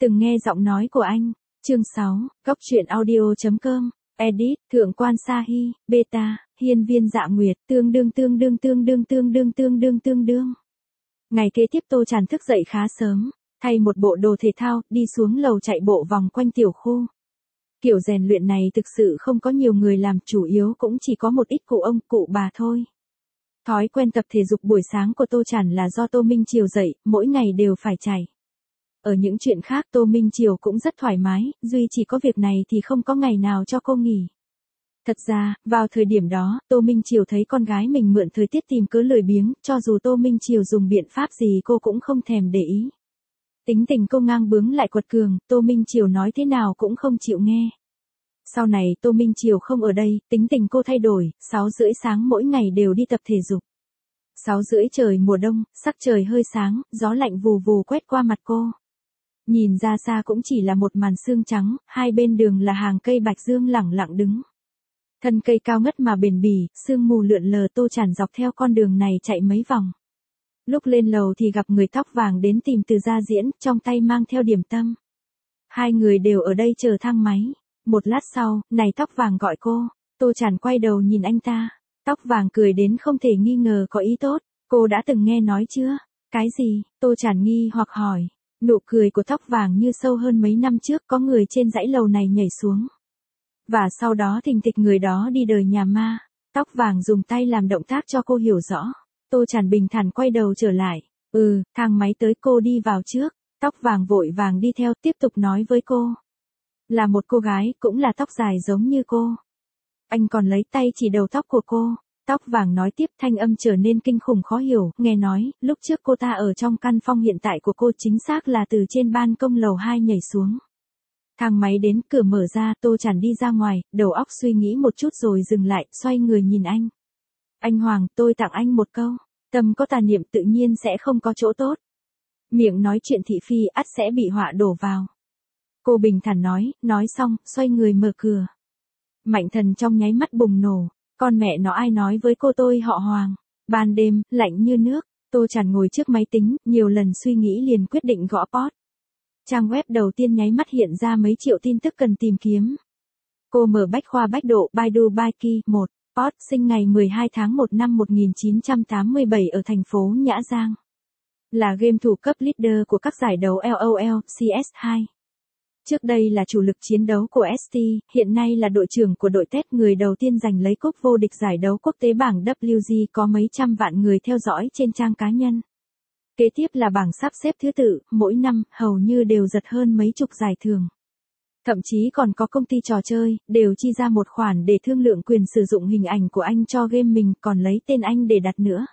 từng nghe giọng nói của anh. Chương 6, Góc truyện audio.com, edit, Thượng quan Sa Hi, beta, hiên viên Dạ Nguyệt, tương đương. Ngày kế tiếp Tô Tràn thức dậy khá sớm, thay một bộ đồ thể thao, đi xuống lầu chạy bộ vòng quanh tiểu khu. Kiểu rèn luyện này thực sự không có nhiều người làm, chủ yếu cũng chỉ có một ít cụ ông, cụ bà thôi. Thói quen tập thể dục buổi sáng của Tô Tràn là do Tô Minh Triều dậy, mỗi ngày đều phải chạy. Ở những chuyện khác Tô Minh Triều cũng rất thoải mái, duy chỉ có việc này thì không có ngày nào cho cô nghỉ. Thật ra, vào thời điểm đó, Tô Minh Triều thấy con gái mình mượn thời tiết tìm cớ lười biếng, cho dù Tô Minh Triều dùng biện pháp gì cô cũng không thèm để ý. Tính tình cô ngang bướng lại quật cường, Tô Minh Triều nói thế nào cũng không chịu nghe. Sau này Tô Minh Triều không ở đây, tính tình cô thay đổi, 6:30 sáng mỗi ngày đều đi tập thể dục. 6:30 trời mùa đông, sắc trời hơi sáng, gió lạnh vù vù quét qua mặt cô. Nhìn ra xa cũng chỉ là một màn sương trắng, hai bên đường là hàng cây bạch dương lẳng lặng đứng. Thân cây cao ngất mà bền bỉ, sương mù lượn lờ. Tô Tràn dọc theo con đường này chạy mấy vòng. Lúc lên lầu thì gặp người tóc vàng đến tìm Từ Gia Diễn, trong tay mang theo điểm tâm. Hai người đều ở đây chờ thang máy. Một lát sau, này tóc vàng gọi cô. Tô Tràn quay đầu nhìn anh ta. Tóc vàng cười đến không thể nghi ngờ có ý tốt. Cô đã từng nghe nói chưa? Cái gì? Tô Tràn nghi hoặc hỏi. Nụ cười của tóc vàng như sâu hơn mấy năm trước, có người trên dãy lầu này nhảy xuống. Và sau đó thình thịch người đó đi đời nhà ma. Tóc vàng dùng tay làm động tác cho cô hiểu rõ. Tô Tràn bình thản quay đầu trở lại. Thang máy tới, cô đi vào trước. Tóc vàng vội vàng đi theo, tiếp tục nói với cô. Là một cô gái, cũng là tóc dài giống như cô. Anh còn lấy tay chỉ đầu tóc của cô. Tóc vàng nói tiếp, thanh âm trở nên kinh khủng khó hiểu, nghe nói, lúc trước cô ta ở trong căn phòng hiện tại của cô, chính xác là từ trên ban công lầu 2 nhảy xuống. Thang máy đến, cửa mở ra, Tô Tràn đi ra ngoài, đầu óc suy nghĩ một chút rồi dừng lại, xoay người nhìn anh. Anh Hoàng, tôi tặng anh một câu, tâm có tà niệm tự nhiên sẽ không có chỗ tốt. Miệng nói chuyện thị phi ắt sẽ bị họa đổ vào. Cô bình thản nói xong, xoay người mở cửa. Mạnh Thần trong nháy mắt bùng nổ. Con mẹ nó, ai nói với cô tôi họ Hoàng? Ban đêm, lạnh như nước, Tô Tràn ngồi trước máy tính, nhiều lần suy nghĩ liền quyết định gõ post. Trang web đầu tiên nháy mắt hiện ra mấy triệu tin tức cần tìm kiếm. Cô mở bách khoa Bách Độ, Baidu Baiki, 1. Post sinh ngày 12 tháng 1 năm 1987 ở thành phố Nhã Giang. Là game thủ cấp leader của các giải đấu LOL, CS2. Trước đây là chủ lực chiến đấu của ST, hiện nay là đội trưởng của đội TED, người đầu tiên giành lấy cúp vô địch giải đấu quốc tế bảng WG, có mấy trăm vạn người theo dõi trên trang cá nhân. Kế tiếp là bảng sắp xếp thứ tự, mỗi năm, hầu như đều giật hơn mấy chục giải thưởng. Thậm chí còn có công ty trò chơi, đều chi ra một khoản để thương lượng quyền sử dụng hình ảnh của anh cho game mình, còn lấy tên anh để đặt nữa.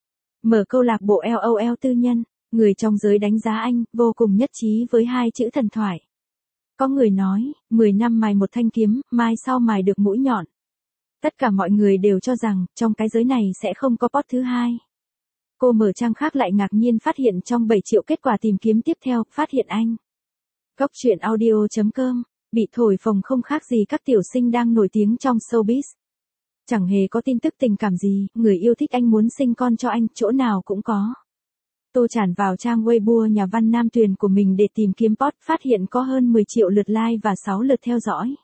Mở câu lạc bộ LOL tư nhân, người trong giới đánh giá anh, vô cùng nhất trí với hai chữ thần thoại. Có người nói, 10 năm mài một thanh kiếm, mai sau mài được mũi nhọn. Tất cả mọi người đều cho rằng, trong cái giới này sẽ không có post thứ hai. Cô mở trang khác lại ngạc nhiên phát hiện trong 7 triệu kết quả tìm kiếm tiếp theo, phát hiện anh. Góc truyện audio.com, bị thổi phồng không khác gì các tiểu sinh đang nổi tiếng trong showbiz. Chẳng hề có tin tức tình cảm gì, người yêu thích anh muốn sinh con cho anh, chỗ nào cũng có. Tô Tràn vào trang Weibo nhà văn Nam Tuyền của mình để tìm kiếm post, phát hiện có hơn 10 triệu lượt like và 6 lượt theo dõi.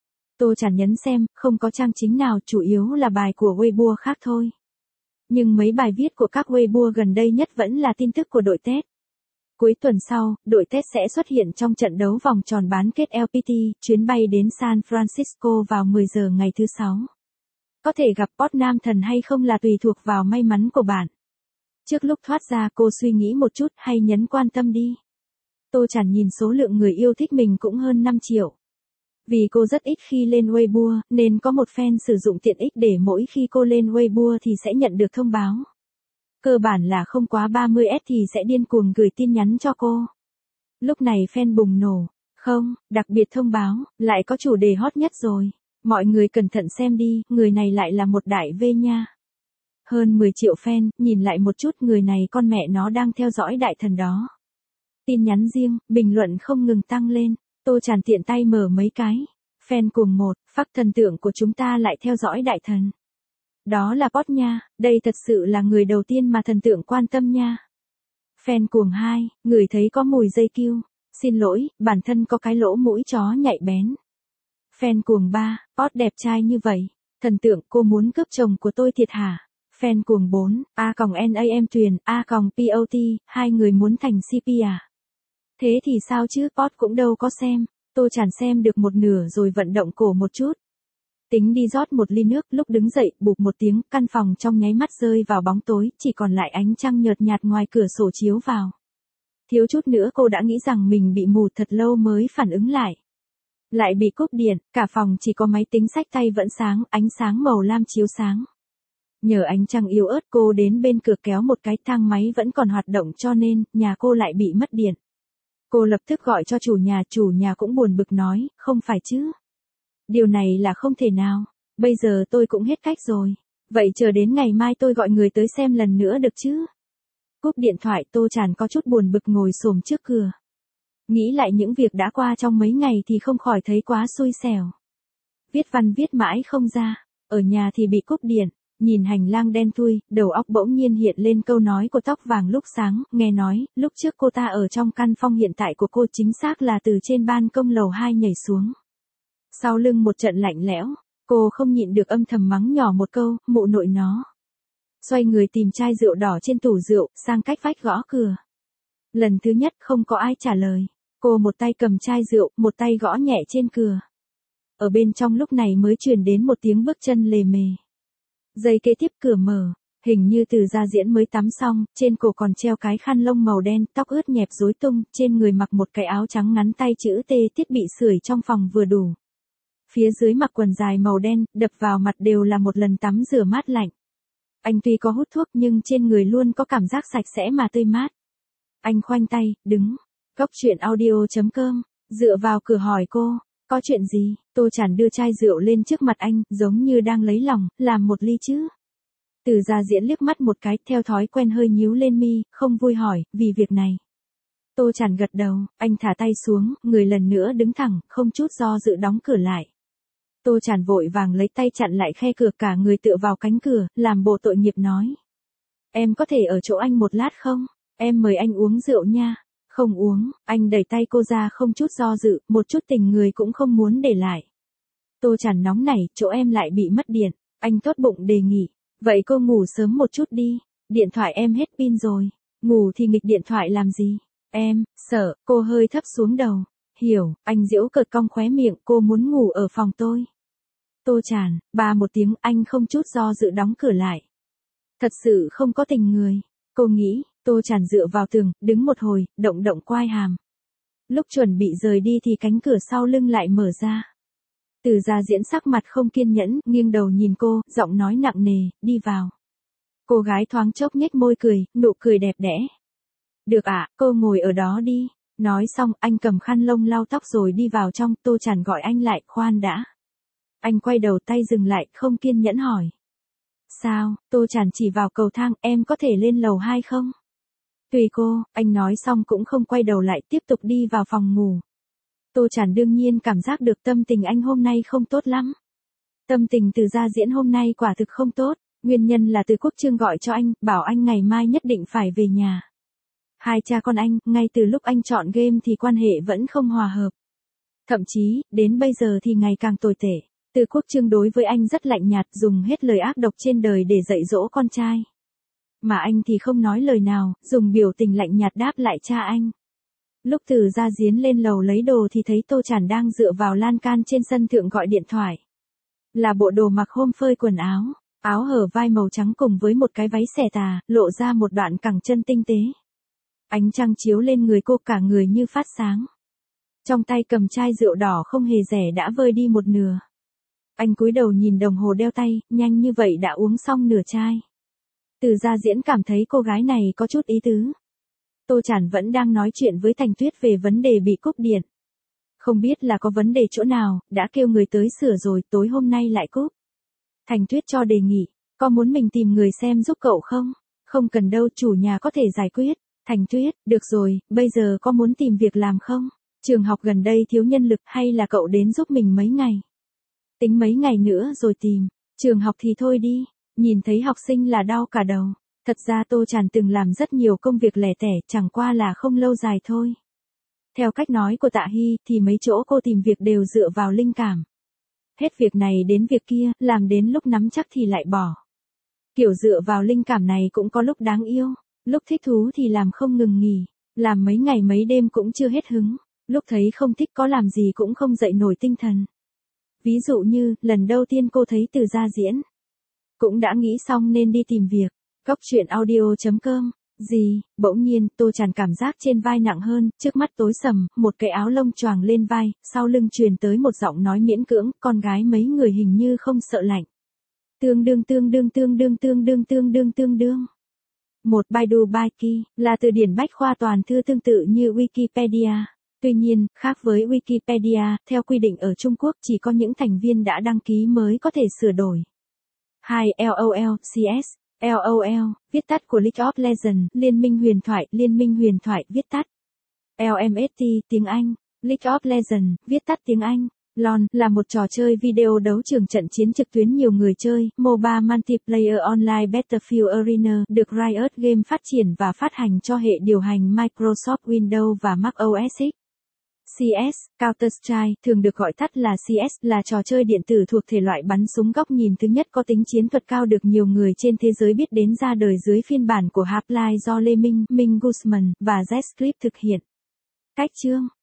Tô Tràn nhấn xem, không có trang chính nào, chủ yếu là bài của Weibo khác thôi. Nhưng mấy bài viết của các Weibo gần đây nhất vẫn là tin tức của đội TED. Cuối tuần sau, đội TED sẽ xuất hiện trong trận đấu vòng tròn bán kết LPT, chuyến bay đến San Francisco vào 10 giờ ngày thứ 6. Có thể gặp post nam thần hay không là tùy thuộc vào may mắn của bạn. Trước lúc thoát ra cô suy nghĩ một chút, hay nhấn quan tâm đi. Tô Tràn nhìn số lượng người yêu thích mình cũng hơn 5 triệu. Vì cô rất ít khi lên Weibo, nên có một fan sử dụng tiện ích để mỗi khi cô lên Weibo thì sẽ nhận được thông báo. Cơ bản là không quá 30S thì sẽ điên cuồng gửi tin nhắn cho cô. Lúc này fan bùng nổ. Không, đặc biệt thông báo, lại có chủ đề hot nhất rồi. Mọi người cẩn thận xem đi, người này lại là một đại V nha. Hơn 10 triệu fan, nhìn lại một chút, người này con mẹ nó đang theo dõi đại thần đó. Tin nhắn riêng, bình luận không ngừng tăng lên. Tô Tràn tiện tay mở mấy cái. Fan cùng 1, phác thần tượng của chúng ta lại theo dõi đại thần. Đó là post nha, đây thật sự là người đầu tiên mà thần tượng quan tâm nha. Fan cuồng 2, người thấy có mùi dây kiêu. Xin lỗi, bản thân có cái lỗ mũi chó nhạy bén. Fan cuồng 3, Post đẹp trai như vậy. Thần tượng cô muốn cướp chồng của tôi thiệt hả? Fan cuồng 4, A-NAM Tuyền, A-POT, hai người muốn thành CP à? Thế thì sao chứ, Post cũng đâu có xem. Tô Tràn xem được một nửa rồi vận động cổ một chút. Tính đi rót một ly nước, lúc đứng dậy, bụp một tiếng, căn phòng trong nháy mắt rơi vào bóng tối, chỉ còn lại ánh trăng nhợt nhạt ngoài cửa sổ chiếu vào. Thiếu chút nữa cô đã nghĩ rằng mình bị mù thật lâu mới phản ứng lại. Lại bị cúp điện, cả phòng chỉ có máy tính xách tay vẫn sáng, ánh sáng màu lam chiếu sáng. Nhờ ánh trăng yếu ớt cô đến bên cửa kéo một cái, thang máy vẫn còn hoạt động cho nên, nhà cô lại bị mất điện. Cô lập tức gọi cho chủ nhà cũng buồn bực nói, không phải chứ. Điều này là không thể nào, bây giờ tôi cũng hết cách rồi. Vậy chờ đến ngày mai tôi gọi người tới xem lần nữa được chứ? Cúp điện thoại, Tô Tràn có chút buồn bực ngồi xổm trước cửa. Nghĩ lại những việc đã qua trong mấy ngày thì không khỏi thấy quá xui xẻo. Viết văn viết mãi không ra, ở nhà thì bị cúp điện, nhìn hành lang đen thui, đầu óc bỗng nhiên hiện lên câu nói của Tóc Vàng lúc sáng, nghe nói, lúc trước cô ta ở trong căn phòng hiện tại của cô chính xác là từ trên ban công lầu 2 nhảy xuống. Sau lưng một trận lạnh lẽo, cô không nhịn được âm thầm mắng nhỏ một câu, mụ nội nó. Xoay người tìm chai rượu đỏ trên tủ rượu, sang cách vách gõ cửa. Lần thứ nhất không có ai trả lời. Cô một tay cầm chai rượu, một tay gõ nhẹ trên cửa. Ở bên trong lúc này mới truyền đến một tiếng bước chân lề mề. Giây kế tiếp cửa mở, hình như Từ Gia Diễn mới tắm xong, trên cổ còn treo cái khăn lông màu đen, tóc ướt nhẹp rối tung, trên người mặc một cái áo trắng ngắn tay chữ T, thiết bị sưởi trong phòng vừa đủ. Phía dưới mặc quần dài màu đen, đập vào mặt đều là một lần tắm rửa mát lạnh. Anh tuy có hút thuốc nhưng trên người luôn có cảm giác sạch sẽ mà tươi mát. Anh khoanh tay, đứng. Góc chuyện audio.com, dựa vào cửa hỏi cô, có chuyện gì? Tô Tràn đưa chai rượu lên trước mặt anh, giống như đang lấy lòng, làm một ly chứ. Từ Gia Diễn liếc mắt một cái, theo thói quen hơi nhíu lên mi, không vui hỏi, vì việc này. Tô Tràn gật đầu, anh thả tay xuống, người lần nữa đứng thẳng, không chút do dự đóng cửa lại. Tô Tràn vội vàng lấy tay chặn lại khe cửa, cả người tựa vào cánh cửa, làm bộ tội nghiệp nói. Em có thể ở chỗ anh một lát không? Em mời anh uống rượu nha. Không uống, anh đẩy tay cô ra không chút do dự, một chút tình người cũng không muốn để lại. Tô Tràn nóng nảy, chỗ em lại bị mất điện, anh tốt bụng đề nghị. Vậy cô ngủ sớm một chút đi, điện thoại em hết pin rồi. Ngủ thì nghịch điện thoại làm gì? Em, sợ, cô hơi thấp xuống đầu. Hiểu, anh giễu cợt cong khóe miệng, cô muốn ngủ ở phòng tôi. Tô Tràn, ba một tiếng, anh không chút do dự đóng cửa lại. Thật sự không có tình người. Cô nghĩ, Tô Tràn dựa vào tường, đứng một hồi, động động quai hàm. Lúc chuẩn bị rời đi thì cánh cửa sau lưng lại mở ra. Từ Gia Diễn sắc mặt không kiên nhẫn, nghiêng đầu nhìn cô, giọng nói nặng nề, đi vào. Cô gái thoáng chốc nhếch môi cười, nụ cười đẹp đẽ. Được ạ, cô ngồi ở đó đi. Nói xong, anh cầm khăn lông lau tóc rồi đi vào trong, Tô Tràn gọi anh lại, khoan đã. Anh quay đầu tay dừng lại, không kiên nhẫn hỏi. Sao, Tô Tràn chỉ vào cầu thang, em có thể lên lầu 2 không? Tùy cô, anh nói xong cũng không quay đầu lại, tiếp tục đi vào phòng ngủ. Tô Tràn đương nhiên cảm giác được tâm tình anh hôm nay không tốt lắm. Tâm tình Từ Gia Diễn hôm nay quả thực không tốt, nguyên nhân là Từ Quốc Trương gọi cho anh, bảo anh ngày mai nhất định phải về nhà. Hai cha con anh, ngay từ lúc anh chọn game thì quan hệ vẫn không hòa hợp. Thậm chí, đến bây giờ thì ngày càng tồi tệ. Từ Quốc Trương đối với anh rất lạnh nhạt, dùng hết lời ác độc trên đời để dạy dỗ con trai. Mà anh thì không nói lời nào, dùng biểu tình lạnh nhạt đáp lại cha anh. Lúc Từ Gia Diễn lên lầu lấy đồ thì thấy Tô Tràn đang dựa vào lan can trên sân thượng gọi điện thoại. Là bộ đồ mặc hôm phơi quần áo, áo hở vai màu trắng cùng với một cái váy xẻ tà, lộ ra một đoạn cẳng chân tinh tế. Ánh trăng chiếu lên người cô, cả người như phát sáng. Trong tay cầm chai rượu đỏ không hề rẻ đã vơi đi một nửa. Anh cúi đầu nhìn đồng hồ đeo tay, nhanh như vậy đã uống xong nửa chai. Từ Gia Diễn cảm thấy cô gái này có chút ý tứ. Tô Tràn vẫn đang nói chuyện với Thành Tuyết về vấn đề bị cúp điện. Không biết là có vấn đề chỗ nào, đã kêu người tới sửa rồi, tối hôm nay lại cúp. Thành Tuyết cho đề nghị, có muốn mình tìm người xem giúp cậu không? Không cần đâu, chủ nhà có thể giải quyết. Thành Tuyết, được rồi, bây giờ có muốn tìm việc làm không? Trường học gần đây thiếu nhân lực hay là cậu đến giúp mình mấy ngày? Tính mấy ngày nữa rồi tìm, trường học thì thôi đi, nhìn thấy học sinh là đau cả đầu. Thật ra Tô Tràn từng làm rất nhiều công việc lẻ tẻ, chẳng qua là không lâu dài thôi. Theo cách nói của Tạ Hy thì mấy chỗ cô tìm việc đều dựa vào linh cảm. Hết việc này đến việc kia, làm đến lúc nắm chắc thì lại bỏ. Kiểu dựa vào linh cảm này cũng có lúc đáng yêu, lúc thích thú thì làm không ngừng nghỉ, làm mấy ngày mấy đêm cũng chưa hết hứng, lúc thấy không thích có làm gì cũng không dậy nổi tinh thần. Ví dụ như, lần đầu tiên cô thấy Từ ra diễn, cũng đã nghĩ xong nên đi tìm việc. Góc chuyện audio.com. Gì, bỗng nhiên, Tô Tràn cảm giác trên vai nặng hơn, trước mắt tối sầm, một cái áo lông choàng lên vai, sau lưng truyền tới một giọng nói miễn cưỡng, con gái mấy người hình như không sợ lạnh. Tương đương. Một Baidu Baiki, là từ điển bách khoa toàn thư tương tự như Wikipedia. Tuy nhiên, khác với Wikipedia, theo quy định ở Trung Quốc chỉ có những thành viên đã đăng ký mới có thể sửa đổi. 2. LOL, CS. LOL, viết tắt của League of Legends, Liên minh huyền thoại, viết tắt. LMST, tiếng Anh. League of Legends, viết tắt tiếng Anh. LOL, là một trò chơi video đấu trường trận chiến trực tuyến nhiều người chơi, MOBA Multiplayer Online Battlefield Arena, được Riot Games phát triển và phát hành cho hệ điều hành Microsoft Windows và Mac OS X. CS, Counter-Strike, thường được gọi tắt là CS, là trò chơi điện tử thuộc thể loại bắn súng góc nhìn thứ nhất có tính chiến thuật cao được nhiều người trên thế giới biết đến, ra đời dưới phiên bản của Half-Life do Lê Minh Guzman và Zscape thực hiện. Cách chương